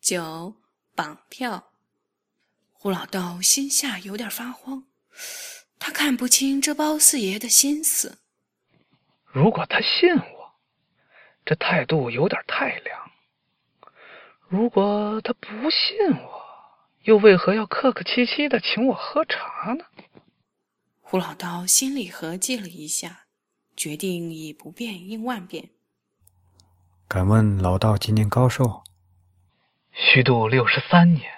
9绑票。胡老道心下有点发慌，他看不清这包四爷的心思。 如果他信我，这态度有点太凉；如果他不信我，又为何要客客气气的请我喝茶呢？ 胡老道心里合计了一下，决定以不变应万变。 敢问老道今年高寿？ 虚度63年。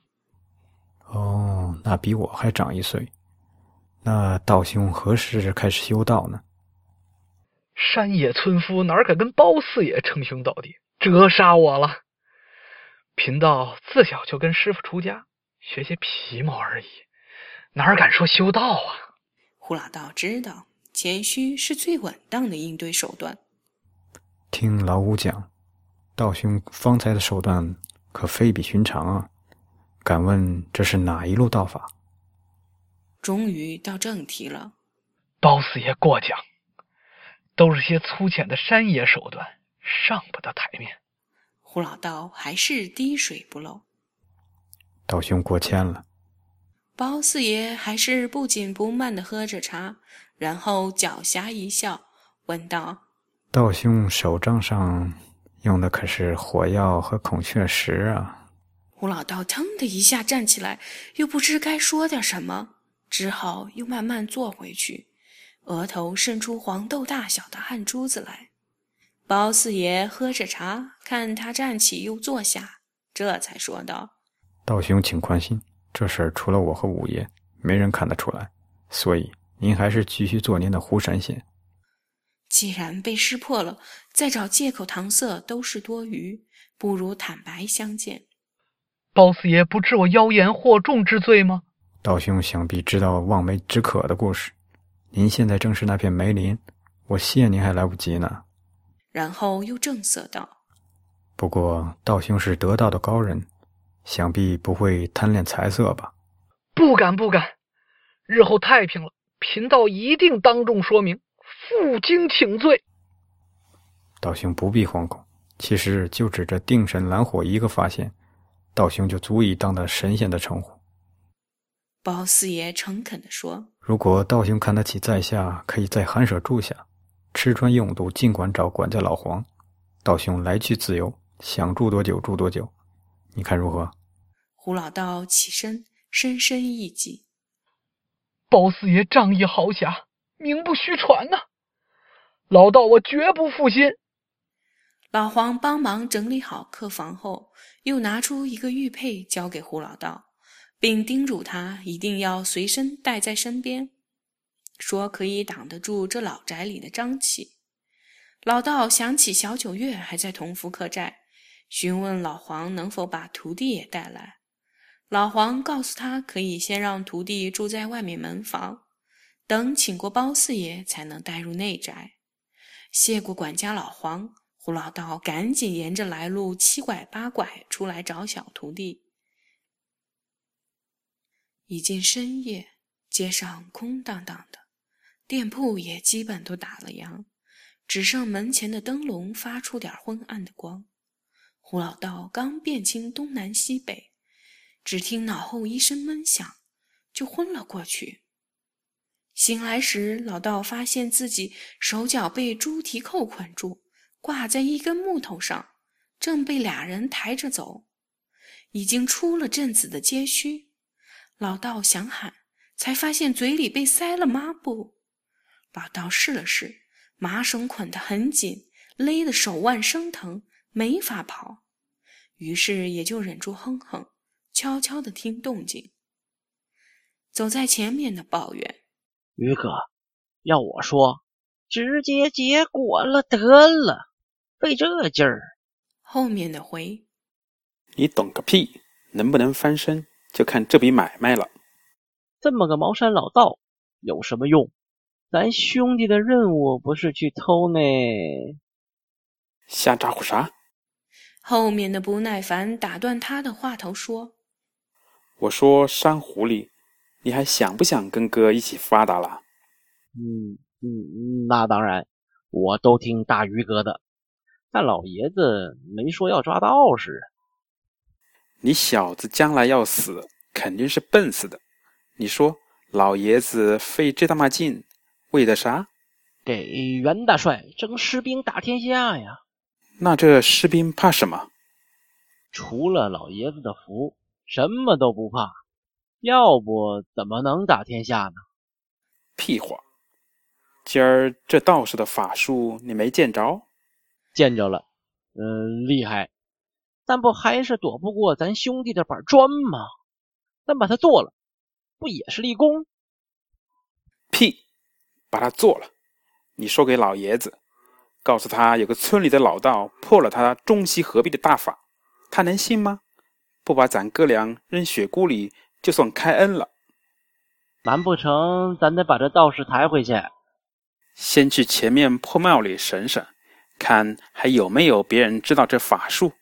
哦，那比我还长1岁。那道兄何时开始修道呢？ 山野村夫哪敢跟包四爷称兄道弟，折杀我了。贫道自小就跟师傅出家，学些皮毛而已，哪敢说修道啊？ 胡老道知道谦虚是最稳当的应对手段。 听老五讲，道兄方才的手段可非比寻常啊！敢问这是哪一路道法？ 终于到正题了。 包四爷过奖，都是些粗浅的山野手段，上不得台面。 胡老道还是滴水不漏。 道兄过谦了。 包四爷还是不紧不慢地喝着茶，然后狡黠一笑，问道： 道兄手杖上用的可是火药和孔雀石啊？ 胡老道腾的一下站起来，又不知该说点什么，只好又慢慢坐回去，额头渗出黄豆大小的汗珠子来。包四爷喝着茶，看他站起又坐下，这才说道： 道兄请宽心，这事儿除了我和五爷，没人看得出来，所以您还是继续做您的狐山仙。 既然被识破了，再找借口搪塞都是多余，不如坦白相见。 包四爷不治我妖言惑众之罪吗？ 道兄想必知道望梅止渴的故事，您现在正是那片梅林，我谢您还来不及呢。 然后又正色道： 不过道兄是得道的高人，想必不会贪恋财色吧？ 不敢不敢，日后太平了，贫道一定当众说明，负荆请罪。 道兄不必惶恐，其实就指着定神蓝火一个发现，道兄就足以当得神仙的称呼。 包四爷诚恳地说： 如果道兄看得起在下，可以在寒舍住下，吃穿用度尽管找管家老黄，道兄来去自由，想住多久住多久，你看如何？ 胡老道起身，深深一击： 包四爷仗义豪侠，名不虚传呐！老道我绝不负心。 老黄帮忙整理好客房后，又拿出一个玉佩交给胡老道，并叮嘱他一定要随身带在身边，说可以挡得住这老宅里的瘴气。老道想起小九月还在同福客栈，询问老黄能否把徒弟也带来。老黄告诉他可以先让徒弟住在外面门房，等请过包四爷才能带入内宅。谢过管家老黄，胡老道赶紧沿着来路七拐八拐出来找小徒弟。已近深夜，街上空荡荡的，店铺也基本都打了烊，只剩门前的灯笼发出点昏暗的光。胡老道刚辨清东南西北，只听脑后一声闷响，就昏了过去。醒来时，老道发现自己手脚被猪蹄扣捆住，挂在一根木头上，正被俩人抬着走。已经出了镇子的街区，老道想喊，才发现嘴里被塞了抹布。老道试了试，麻绳捆得很紧，勒得手腕生疼，没法跑。于是也就忍住哼哼，悄悄地听动静。走在前面的抱怨： 于哥，要我说，直接结果了得了，费这劲儿。 后面的回： 你懂个屁，能不能翻身就看这笔买卖了。 这么个茅山老道有什么用？咱兄弟的任务不是去偷呢。 瞎咋呼啥？ 后面的不耐烦打断他的话头说： 我说山狐狸，你还想不想跟哥一起发达了？ 那当然，我都听大鱼哥的，但老爷子没说要抓道士。 你小子将来要死，肯定是笨死的。你说老爷子费这大马劲，为的啥？ 给袁大帅征士兵打天下呀。 那这士兵怕什么？ 除了老爷子的福，什么都不怕。要不怎么能打天下呢？ 屁话！今儿这道士的法术你没见着？ 见着了，厉害，但不还是躲不过咱兄弟的板砖吗？咱把它做了，不也是立功？ 屁！把它做了，你说给老爷子，告诉他有个村里的老道破了他中西合璧的大法，他能信吗？不把咱哥俩扔血锅里，就算开恩了。 难不成咱得把这道士抬回去？ 先去前面破庙里审审，看还有没有别人知道这法术。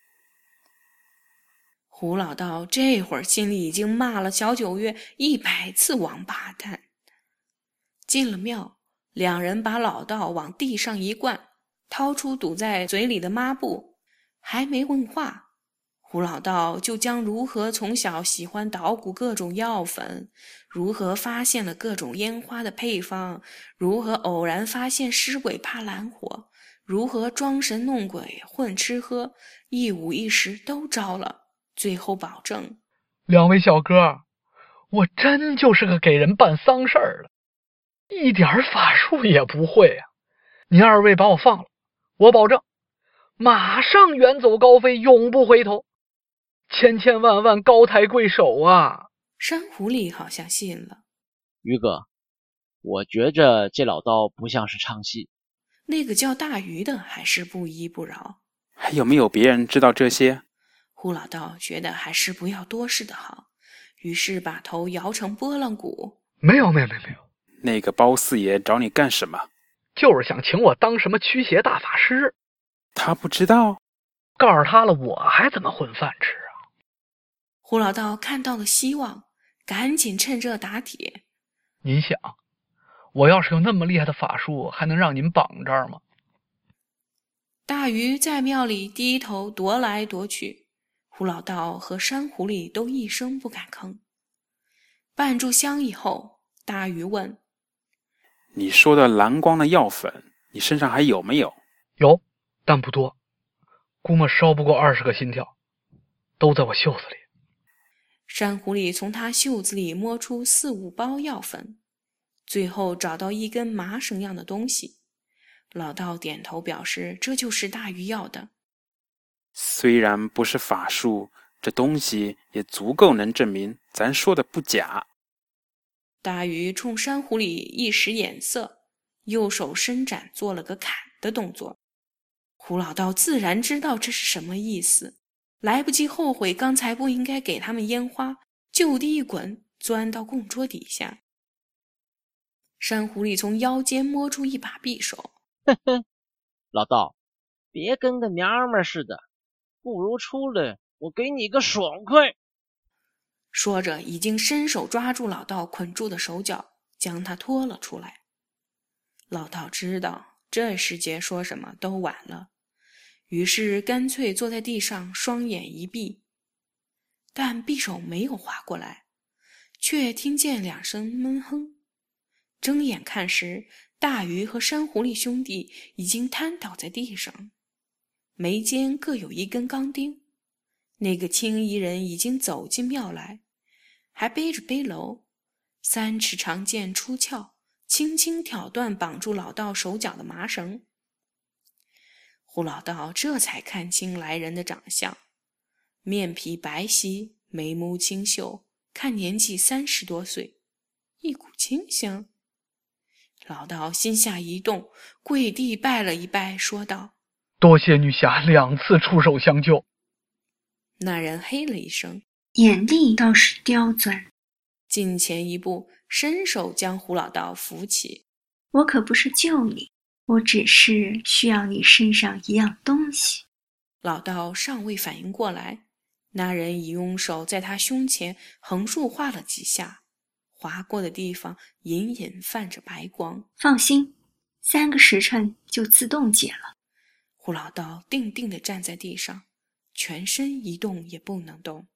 胡老道这会儿心里已经骂了小九月100次王八蛋。进了庙，两人把老道往地上一灌，掏出堵在嘴里的抹布，还没问话，胡老道就将如何从小喜欢捣鼓各种药粉，如何发现了各种烟花的配方，如何偶然发现尸鬼怕蓝火，如何装神弄鬼混吃喝，一五一十都招了，最后保证： 两位小哥，我真就是个给人办丧事儿的，一点法术也不会啊！您二位把我放了，我保证马上远走高飞，永不回头，千千万万高抬贵手啊！ 山狐狸好像信了。 于哥，我觉着这老道不像是唱戏。 那个叫大鱼的还是不依不饶。 还有没有别人知道这些？ 胡老道觉得还是不要多事的好，于是把头摇成拨浪鼓。 没有。 那个包四爷找你干什么？ 就是想请我当什么驱邪大法师。 他不知道？ 告诉他了，我还怎么混饭吃啊？ 胡老道看到了希望，赶紧趁热打铁。 您想，我要是有那么厉害的法术，还能让您绑这儿吗？ 大鱼在庙里低头踱来踱去，胡老道和山狐狸都一声不敢吭。半炷香以后，大鱼问： 你说的蓝光的药粉，你身上还有没有？ 有，但不多，估摸烧不过20个心跳，都在我袖子里。 山狐狸从他袖子里摸出4、5包药粉，最后找到一根麻绳样的东西。老道点头表示这就是大鱼要的。 虽然不是法术，这东西也足够能证明咱说的不假。 大鱼冲山狐狸一使眼色，右手伸展做了个砍的动作。胡老道自然知道这是什么意思，来不及后悔刚才不应该给他们烟花，就地一滚，钻到供桌底下。山狐狸从腰间摸出一把匕首。 呵呵，老道，别跟个娘们似的，不如出来，我给你个爽快。 说着，已经伸手抓住老道捆住的手脚，将他拖了出来。老道知道这时节说什么都晚了，于是干脆坐在地上，双眼一闭。但匕首没有划过来，却听见2声闷哼。睁眼看时，大鱼和山狐狸兄弟已经瘫倒在地上，眉间各有一根钢钉。那个青衣人已经走进庙来，还背着背篓，3尺长剑出鞘，轻轻挑断绑住老道手脚的麻绳。胡老道这才看清来人的长相，面皮白皙，眉目清秀，看年纪30多岁，一股清香。老道心下一动，跪地拜了一拜，说道： 多谢女侠2次出手相救。 那人嘿了一声， 眼力倒是刁钻， 近前一步，伸手将胡老道扶起。 我可不是救你，我只是需要你身上一样东西。 老道尚未反应过来，那人已用手在他胸前横竖画了几下，划过的地方隐隐泛着白光。 放心，3个时辰就自动解了。 胡老道定定地站在地上， 全身一动也不能动。